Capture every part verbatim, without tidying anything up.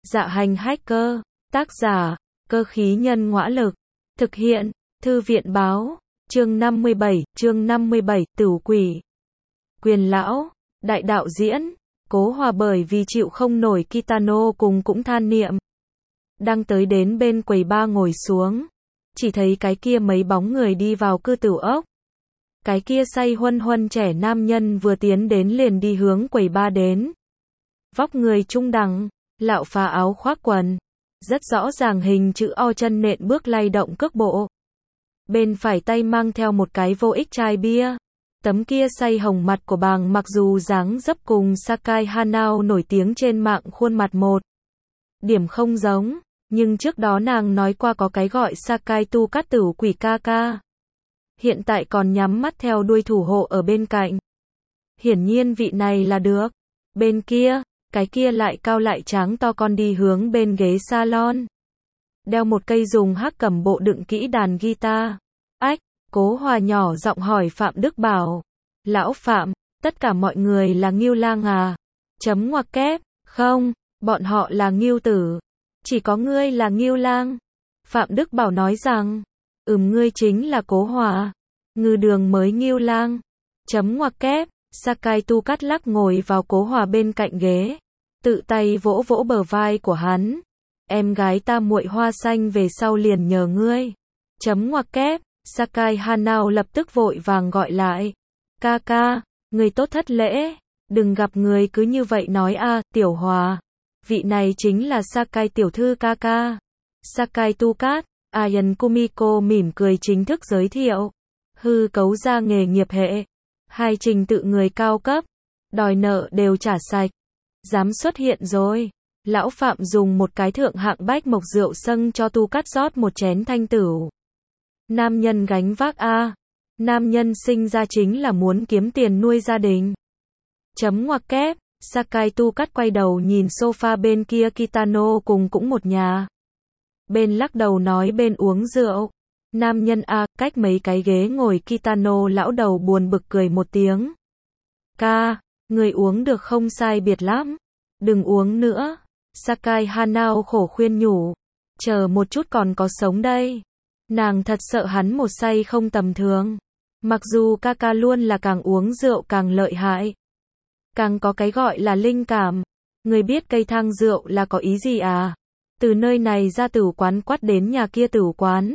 Dạ hành hacker, tác giả, cơ khí nhân ngõa lực, thực hiện, thư viện báo, chương năm mươi bảy, chương năm mươi bảy, Tửu Quỷ. Quyền lão, đại đạo diễn, Cố Hòa bởi vì chịu không nổi Kitano cùng cũng than niệm. Đang tới đến bên quầy ba ngồi xuống, chỉ thấy cái kia mấy bóng người đi vào cư tử ốc. Cái kia say huân huân trẻ nam nhân vừa tiến đến liền đi hướng quầy ba đến. Vóc người trung đẳng, lạo phá áo khoác quần, rất rõ ràng hình chữ O chân nện bước lay động cước bộ. Bên phải tay mang theo một cái vô ích chai bia. Tấm kia say hồng mặt của bàng mặc dù dáng dấp cùng Sakai Hanao nổi tiếng trên mạng khuôn mặt một điểm không giống, nhưng trước đó nàng nói qua có cái gọi Sakai tu cát tửu quỷ ca ca. Hiện tại còn nhắm mắt theo đuôi thủ hộ ở bên cạnh. Hiển nhiên vị này là được. Bên kia, cái kia lại cao lại tráng to con đi hướng bên ghế salon. Đeo một cây dùng hắc cầm bộ đựng kỹ đàn guitar. Ách, Cố Hòa nhỏ giọng hỏi Phạm Đức Bảo. Lão Phạm, tất cả mọi người là Ngưu Lang à? Chấm ngoặc kép, không, bọn họ là Ngưu Tử. Chỉ có ngươi là Ngưu Lang. Phạm Đức Bảo nói rằng, ừm ngươi chính là Cố Hòa. Ngư đường mới Ngưu Lang. Chấm ngoặc kép, Sakai tu cát lắc ngồi vào Cố Hòa bên cạnh ghế. Tự tay vỗ vỗ bờ vai của hắn. Em gái ta muội hoa xanh về sau liền nhờ ngươi. Chấm ngoặc kép, Sakai Hanao lập tức vội vàng gọi lại. Ca ca, người tốt thất lễ. Đừng gặp người cứ như vậy nói a, Tiểu Hòa. Vị này chính là Sakai tiểu thư ca ca. Sakai tu cát, Ayan Kumiko mỉm cười chính thức giới thiệu. Hư cấu ra nghề nghiệp hệ. Hai trình tự người cao cấp. Đòi nợ đều trả sạch. Dám xuất hiện rồi. Lão Phạm dùng một cái thượng hạng bách mộc rượu xâng cho tu cát rót một chén thanh tửu. Nam nhân gánh vác a. Nam nhân sinh ra chính là muốn kiếm tiền nuôi gia đình. Chấm ngoặc kép, Sakai tu cát quay đầu nhìn sofa bên kia Kitano cùng cũng một nhà. Bên lắc đầu nói bên uống rượu. Nam nhân a, cách mấy cái ghế ngồi Kitano lão đầu buồn bực cười một tiếng. Ca, người uống được không sai biệt lắm. Đừng uống nữa. Sakai Hanao khổ khuyên nhủ. Chờ một chút còn có sống đây. Nàng thật sợ hắn một say không tầm thường. Mặc dù ca ca luôn là càng uống rượu càng lợi hại. Càng có cái gọi là linh cảm. Người biết cây thang rượu là có ý gì à? Từ nơi này ra tửu quán quát đến nhà kia tửu quán.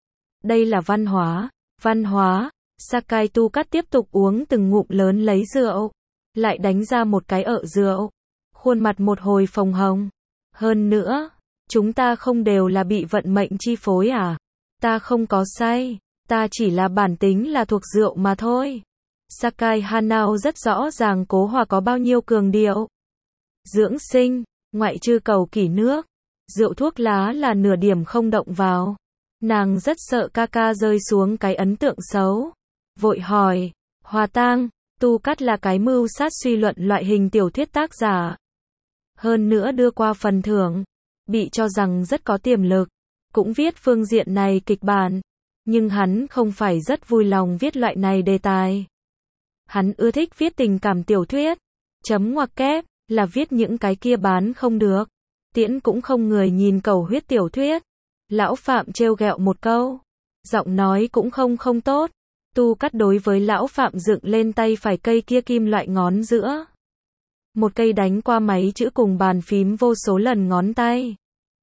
Đây là văn hóa. Văn hóa. Sakai tu cát tiếp tục uống từng ngụm lớn lấy rượu. Lại đánh ra một cái ợ rượu. Khuôn mặt một hồi phồng hồng. Hơn nữa, chúng ta không đều là bị vận mệnh chi phối à? Ta không có say, ta chỉ là bản tính là thuộc rượu mà thôi. Sakai Hanao rất rõ ràng Cố Hòa có bao nhiêu cường điệu. Dưỡng sinh, ngoại trừ cầu kỷ nước, rượu thuốc lá là nửa điểm không động vào. Nàng rất sợ ca ca rơi xuống cái ấn tượng xấu. Vội hỏi, Hòa Tang, tu cát là cái mưu sát suy luận loại hình tiểu thuyết tác giả. Hơn nữa đưa qua phần thưởng, bị cho rằng rất có tiềm lực, cũng viết phương diện này kịch bản, nhưng hắn không phải rất vui lòng viết loại này đề tài. Hắn ưa thích viết tình cảm tiểu thuyết, chấm ngoặc kép, là viết những cái kia bán không được, tiễn cũng không người nhìn cầu huyết tiểu thuyết. Lão Phạm trêu ghẹo một câu, giọng nói cũng không không tốt. Tu cát đối với Lão Phạm dựng lên tay phải cây kia kim loại ngón giữa. Một cây đánh qua máy chữ cùng bàn phím vô số lần ngón tay.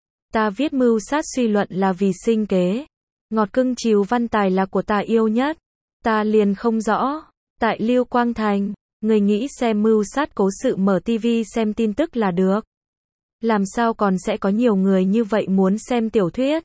Ta viết mưu sát suy luận là vì sinh kế. Ngọt cưng chiều văn tài là của ta yêu nhất. Ta liền không rõ. Tại Lưu Quang Thành, người nghĩ xem mưu sát cố sự mở tivi xem tin tức là được. Làm sao còn sẽ có nhiều người như vậy muốn xem tiểu thuyết.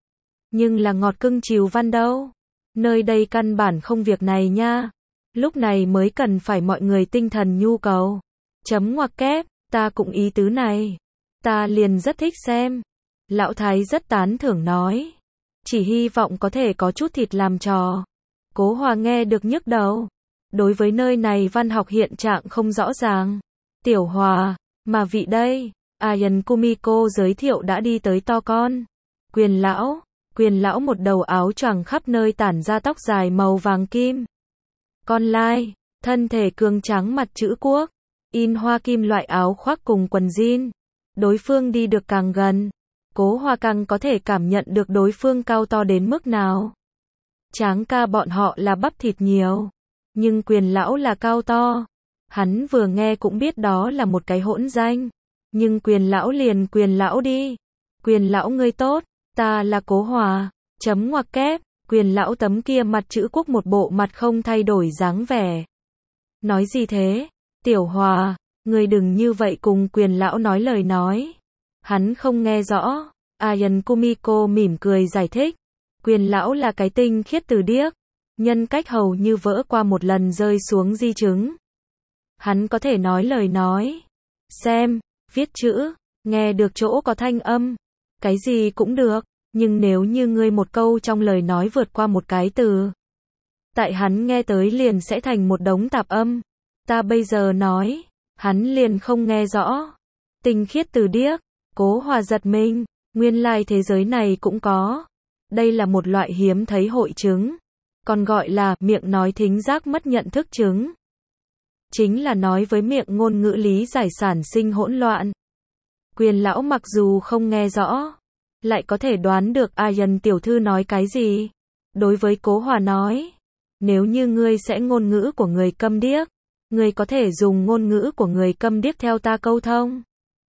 Nhưng là ngọt cưng chiều văn đâu. Nơi đây căn bản không việc này nha. Lúc này mới cần phải mọi người tinh thần nhu cầu. Chấm ngoặc kép, ta cũng ý tứ này. Ta liền rất thích xem. Lão Thái rất tán thưởng nói. Chỉ hy vọng có thể có chút thịt làm trò. Cố Hòa nghe được nhức đầu. Đối với nơi này văn học hiện trạng không rõ ràng. Tiểu Hòa, mà vị đây, Ayan Kumiko giới thiệu đã đi tới to con. Quyền lão, quyền lão một đầu áo choàng khắp nơi tản ra tóc dài màu vàng kim. Con lai, thân thể cường tráng mặt chữ quốc. In hoa kim loại áo khoác cùng quần jean. đối phương đi được càng gần, Cố Hòa càng có thể cảm nhận được đối phương cao to đến mức nào. Tráng ca bọn họ là bắp thịt nhiều, nhưng Quyền lão là cao to. Hắn vừa nghe cũng biết đó là một cái hỗn danh. Nhưng Quyền lão liền Quyền lão đi. Quyền lão ngươi tốt, ta là Cố Hòa, chấm ngoặc kép, Quyền lão tấm kia mặt chữ quốc một bộ mặt không thay đổi dáng vẻ. Nói gì thế? Tiểu Hòa, ngươi đừng như vậy cùng Quyền lão nói lời nói. Hắn không nghe rõ. Ayan Kumiko mỉm cười giải thích. Quyền lão là cái tinh khiết từ điếc, nhân cách hầu như vỡ qua một lần rơi xuống di chứng. Hắn có thể nói lời nói, xem, viết chữ, nghe được chỗ có thanh âm, cái gì cũng được, nhưng nếu như ngươi một câu trong lời nói vượt qua một cái từ, tại hắn nghe tới liền sẽ thành một đống tạp âm. Ta bây giờ nói, hắn liền không nghe rõ. Tinh khiết từ điếc, Cố Hòa giật mình, nguyên lai thế giới này cũng có. Đây là một loại hiếm thấy hội chứng, còn gọi là miệng nói thính giác mất nhận thức chứng. Chính là nói với miệng ngôn ngữ lý giải sản sinh hỗn loạn. Quyền lão mặc dù không nghe rõ, lại có thể đoán được Ayan tiểu thư nói cái gì. Đối với Cố Hòa nói, nếu như ngươi sẽ ngôn ngữ của người câm điếc, ngươi có thể dùng ngôn ngữ của người câm điếc theo ta câu thông.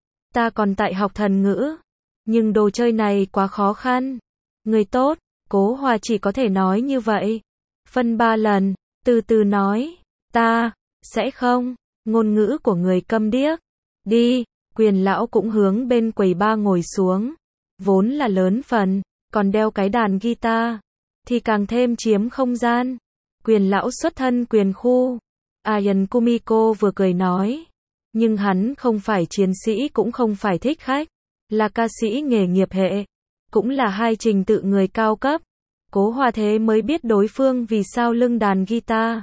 Ta còn tại học thần ngữ, nhưng đồ chơi này quá khó khăn. Người tốt, Cố Hòa chỉ có thể nói như vậy. Phân ba lần, từ từ nói, ta, sẽ không, ngôn ngữ của người câm điếc. Đi, Quyền lão cũng hướng bên quầy ba ngồi xuống. Vốn là lớn phần, còn đeo cái đàn guitar, thì càng thêm chiếm không gian. Quyền lão xuất thân quyền khu. Ayan Kumiko vừa cười nói. Nhưng hắn không phải chiến sĩ cũng không phải thích khách, là ca sĩ nghề nghiệp hệ. Cũng là hai trình tự người cao cấp. Cố Hòa thế mới biết đối phương vì sao lưng đàn guitar.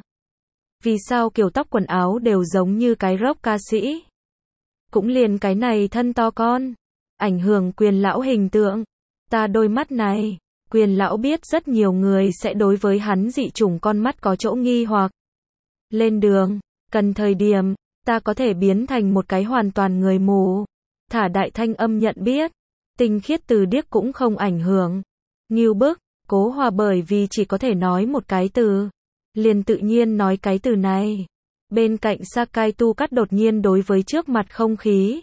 Vì sao kiểu tóc quần áo đều giống như cái rock ca sĩ. Cũng liền cái này thân to con. Ảnh hưởng Quyền lão hình tượng. Ta đôi mắt này. Quyền lão biết rất nhiều người sẽ đối với hắn dị chủng con mắt có chỗ nghi hoặc. Lên đường, cần thời điểm, ta có thể biến thành một cái hoàn toàn người mù. Thả đại thanh âm nhận biết. Tinh khiết từ điếc cũng không ảnh hưởng. Ngưu bức, Cố Hòa bởi vì chỉ có thể nói một cái từ, liền tự nhiên nói cái từ này. Bên cạnh Sakai Tu Cắt đột nhiên đối với trước mặt không khí.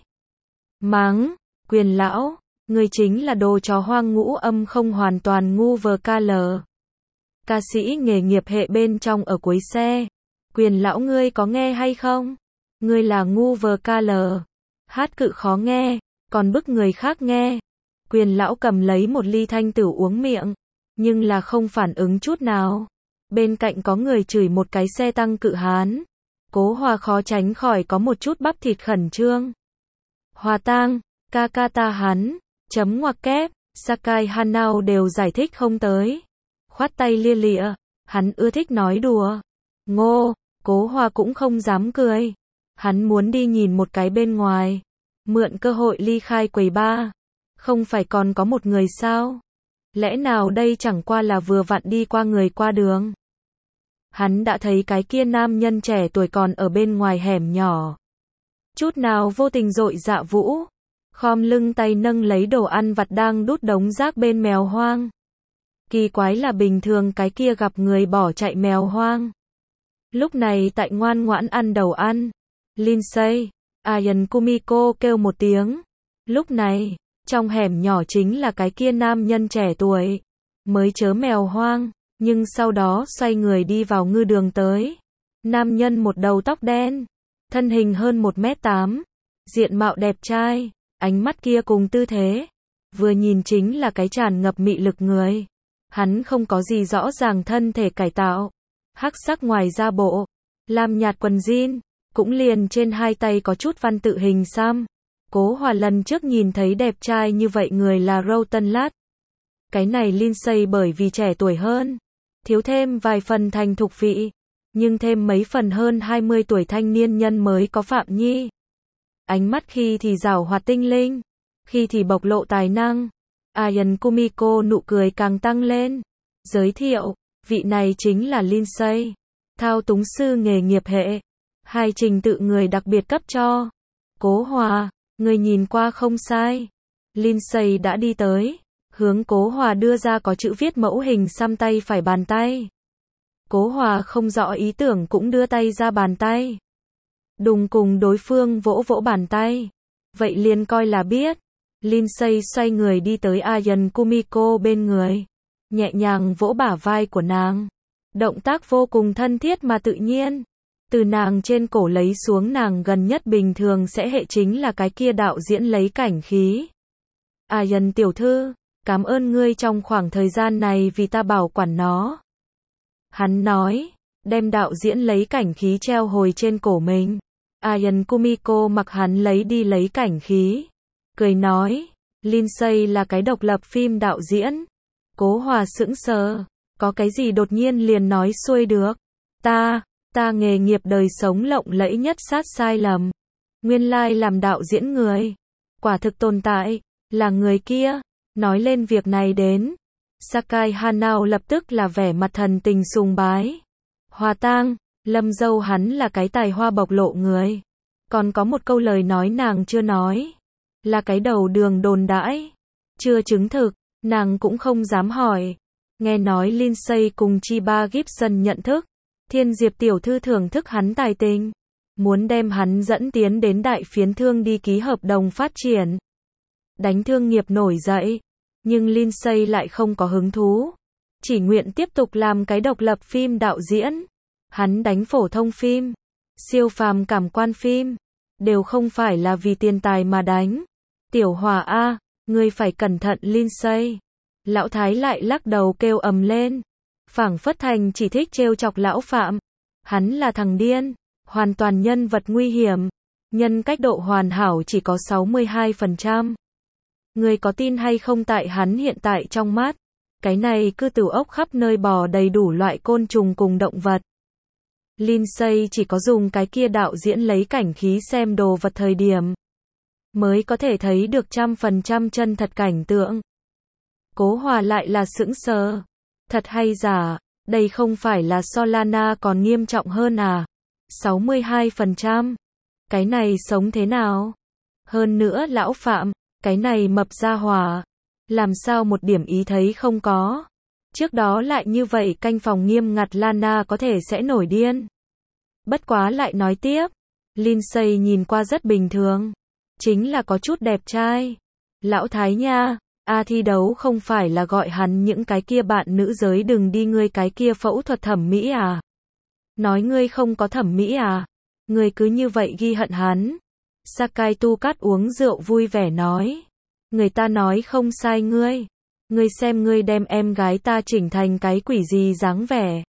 Mắng, Quyền lão, ngươi chính là đồ trò hoang ngũ âm không hoàn toàn ngu vờ ca lờ. Ca sĩ nghề nghiệp hệ bên trong ở cuối xe. Quyền lão ngươi có nghe hay không? Ngươi là ngu vờ ca lờ. Hát cự khó nghe, còn bức người khác nghe. Quyền lão cầm lấy một ly thanh tử uống miệng, nhưng là không phản ứng chút nào. Bên cạnh có người chửi một cái xe tăng cự hán. Cố Hòa khó tránh khỏi có một chút bắp thịt khẩn trương. Hòa tang, ca ca ta hắn, chấm ngoặc kép, Sakai Hanao đều giải thích không tới. Khoát tay lia lịa, hắn ưa thích nói đùa. Ngô, Cố Hòa cũng không dám cười. Hắn muốn đi nhìn một cái bên ngoài, mượn cơ hội ly khai quầy ba. Không phải còn có một người sao? Lẽ nào đây chẳng qua là vừa vặn đi qua người qua đường? Hắn đã thấy cái kia nam nhân trẻ tuổi còn ở bên ngoài hẻm nhỏ. Chút nào vô tình dội dạ vũ. Khom lưng tay nâng lấy đồ ăn vặt đang đút đống rác bên mèo hoang. Kỳ quái là bình thường cái kia gặp người bỏ chạy mèo hoang. Lúc này tại ngoan ngoãn ăn đầu ăn. Lindsay, Ayan Kumiko kêu một tiếng. Lúc này, trong hẻm nhỏ chính là cái kia nam nhân trẻ tuổi. Mới chớ mèo hoang, nhưng sau đó xoay người đi vào ngư đường tới. Nam nhân một đầu tóc đen, thân hình hơn một mét tám, diện mạo đẹp trai, ánh mắt kia cùng tư thế. Vừa nhìn chính là cái tràn ngập mị lực người. Hắn không có gì rõ ràng thân thể cải tạo. Hắc sắc ngoài da bộ, lam nhạt quần jean, cũng liền trên hai tay có chút văn tự hình xăm. Cố Hòa lần trước nhìn thấy đẹp trai như vậy người là Roten Lát. Cái này Lindsay bởi vì trẻ tuổi hơn, thiếu thêm vài phần thành thục vị, nhưng thêm mấy phần hơn hai mươi tuổi thanh niên nhân mới có Phạm Nhi. Ánh mắt khi thì giảo hoạt tinh linh, khi thì bộc lộ tài năng. Ayan Kumiko nụ cười càng tăng lên. Giới thiệu, vị này chính là Lindsay, thao túng sư nghề nghiệp hệ. Hai trình tự người đặc biệt cấp cho Cố Hòa. Người nhìn qua không sai. Lindsay đã đi tới, hướng Cố Hòa đưa ra có chữ viết mẫu hình xăm tay phải bàn tay. Cố Hòa không rõ ý tưởng cũng đưa tay ra bàn tay. Đùng cùng đối phương vỗ vỗ bàn tay. Vậy liền coi là biết. Lindsay xoay người đi tới Ayan Kumiko bên người. Nhẹ nhàng vỗ bả vai của nàng. Động tác vô cùng thân thiết mà tự nhiên. Từ nàng trên cổ lấy xuống nàng gần nhất bình thường sẽ hệ chính là cái kia đạo diễn lấy cảnh khí. Ayan tiểu thư, cảm ơn ngươi trong khoảng thời gian này vì ta bảo quản nó. Hắn nói, đem đạo diễn lấy cảnh khí treo hồi trên cổ mình. Ayan Kumiko mặc hắn lấy đi lấy cảnh khí. Cười nói, Lindsay là cái độc lập phim đạo diễn. Cố Hòa sững sờ, có cái gì đột nhiên liền nói xuôi được. Ta, ta nghề nghiệp đời sống lộng lẫy nhất sát sai lầm. Nguyên lai làm đạo diễn người. Quả thực tồn tại, là người kia. Nói lên việc này đến. Sakai Hanao lập tức là vẻ mặt thần tình sùng bái. Hòa tang, Lâm dâu hắn là cái tài hoa bộc lộ người. Còn có một câu lời nói nàng chưa nói. Là cái đầu đường đồn đãi. Chưa chứng thực, nàng cũng không dám hỏi. Nghe nói Lindsay cùng Chiba Gibson nhận thức. Thiên Diệp tiểu thư thưởng thức hắn tài tình. Muốn đem hắn dẫn tiến đến đại phiến thương đi ký hợp đồng phát triển. Đánh thương nghiệp nổi dậy. Nhưng Lindsay lại không có hứng thú. Chỉ nguyện tiếp tục làm cái độc lập phim đạo diễn. Hắn đánh phổ thông phim. Siêu phàm cảm quan phim. Đều không phải là vì tiền tài mà đánh. Tiểu Hòa A, ngươi phải cẩn thận Lindsay. Lão Thái lại lắc đầu kêu ầm lên. Phảng phất thành chỉ thích trêu chọc lão phạm. Hắn là thằng điên. Hoàn toàn nhân vật nguy hiểm. Nhân cách độ hoàn hảo chỉ có sáu mươi hai phần trăm. Người có tin hay không tại hắn hiện tại trong mắt. Cái này cư tử ốc khắp nơi bò đầy đủ loại côn trùng cùng động vật. Lindsay chỉ có dùng cái kia đạo diễn lấy cảnh khí xem đồ vật thời điểm. Mới có thể thấy được trăm phần trăm chân thật cảnh tượng. Cố Hòa lại là sững sờ. Thật hay giả, đây không phải là Solana còn nghiêm trọng hơn à? sáu mươi hai phần trăm. Cái này sống thế nào? Hơn nữa lão phạm, cái này mập ra hỏa. Làm sao một điểm ý thấy không có? Trước đó lại như vậy canh phòng nghiêm ngặt Lana có thể sẽ nổi điên. Bất quá lại nói tiếp. Lindsay nhìn qua rất bình thường. Chính là có chút đẹp trai. Lão Thái nha. A thi đấu không phải là gọi hắn những cái kia bạn nữ giới đừng đi ngươi cái kia phẫu thuật thẩm mỹ à? Nói ngươi không có thẩm mỹ à? Ngươi cứ như vậy ghi hận hắn. Sakai Tu Cát uống rượu vui vẻ nói. Người ta nói không sai ngươi. Ngươi xem ngươi đem em gái ta chỉnh thành cái quỷ gì dáng vẻ.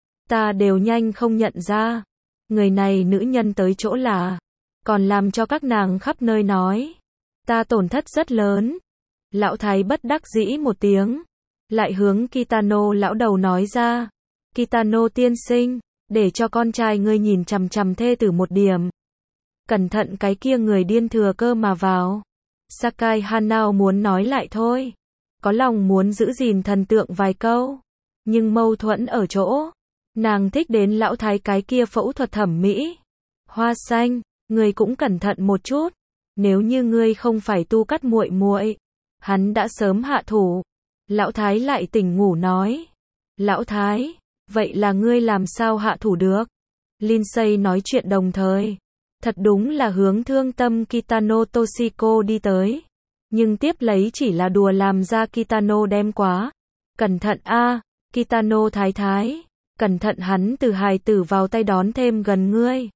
Ta đều nhanh không nhận ra. Người này nữ nhân tới chỗ là. Còn làm cho các nàng khắp nơi nói. Ta tổn thất rất lớn. Lão Thái bất đắc dĩ một tiếng. Lại hướng Kitano lão đầu nói ra. Kitano tiên sinh. Để cho con trai ngươi nhìn chằm chằm thê tử một điểm. Cẩn thận cái kia người điên thừa cơ mà vào. Sakai Hanao muốn nói lại thôi. Có lòng muốn giữ gìn thần tượng vài câu. Nhưng mâu thuẫn ở chỗ. Nàng thích đến lão thái cái kia phẫu thuật thẩm mỹ. Hoa xanh, ngươi cũng cẩn thận một chút. Nếu như ngươi không phải Tu Cát muội muội, hắn đã sớm hạ thủ. Lão thái lại tỉnh ngủ nói. Lão thái, vậy là ngươi làm sao hạ thủ được? Lindsay nói chuyện đồng thời. Thật đúng là hướng thương tâm Kitano Toshiko đi tới. Nhưng tiếp lấy chỉ là đùa làm ra Kitano đem quá. Cẩn thận a, Kitano thái thái. Cẩn thận hắn từ hài tử vào tay đón thêm gần ngươi.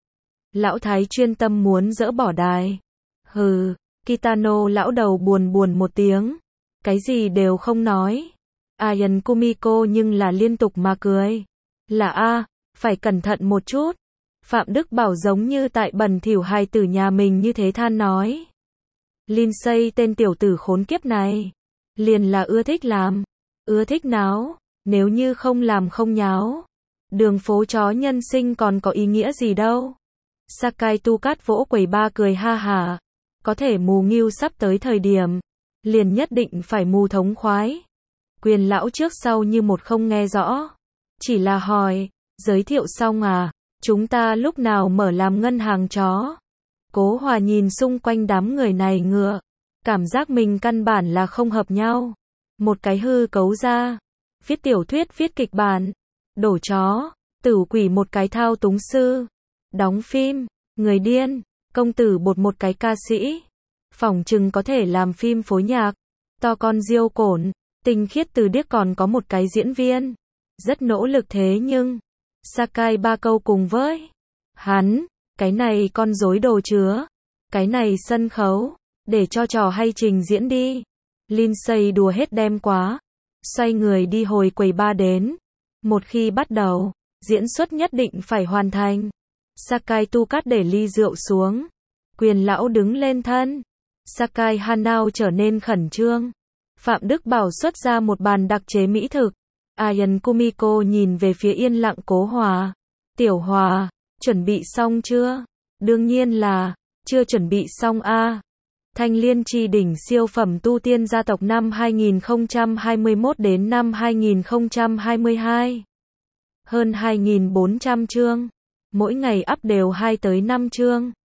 Lão thái chuyên tâm muốn dỡ bỏ đài. Hừ, Kitano lão đầu buồn buồn một tiếng. Cái gì đều không nói. Ayan Kumiko nhưng là liên tục mà cười. Là a, phải cẩn thận một chút. Phạm Đức Bảo giống như tại bẩn thỉu hài tử nhà mình như thế than nói. Lindsay tên tiểu tử khốn kiếp này. Liền là ưa thích làm. Ưa thích náo. Nếu như không làm không nháo. Đường phố chó nhân sinh còn có ý nghĩa gì đâu. Sakai Tu Cát vỗ quầy ba cười ha hả. Có thể mù nghiêu sắp tới thời điểm. Liền nhất định phải mù thống khoái. Quyền lão trước sau như một không nghe rõ. Chỉ là hỏi. Giới thiệu xong à? Chúng ta lúc nào mở làm ngân hàng chó? Cố Hòa nhìn xung quanh đám người này ngựa, cảm giác mình căn bản là không hợp nhau. Một cái hư cấu ra, viết tiểu thuyết viết kịch bản, đổ chó, tử quỷ một cái thao túng sư, đóng phim, người điên, công tử bột một cái ca sĩ, phỏng chừng có thể làm phim phối nhạc, to con diêu cổn, tinh khiết từ điếc còn có một cái diễn viên, rất nỗ lực thế nhưng, Sakai ba câu cùng với hắn, cái này con rối đồ chứa, cái này sân khấu, để cho trò hay trình diễn đi. Lindsay đùa hết đem quá, xoay người đi hồi quầy ba đến. Một khi bắt đầu, diễn xuất nhất định phải hoàn thành. Sakai tu cát để ly rượu xuống. Quyền lão đứng lên thân. Sakai Hanao trở nên khẩn trương. Phạm Đức Bảo xuất ra một bàn đặc chế mỹ thực. Ayan Kumiko nhìn về phía yên lặng Cố Hòa. Tiểu Hòa, chuẩn bị xong chưa? Đương nhiên là, chưa chuẩn bị xong a. Thanh Liên Chi đỉnh siêu phẩm tu tiên gia tộc năm hai nghìn không trăm hai mươi mốt đến năm hai nghìn không trăm hai mươi hai. Hơn hai nghìn bốn trăm chương. Mỗi ngày up đều hai tới năm chương.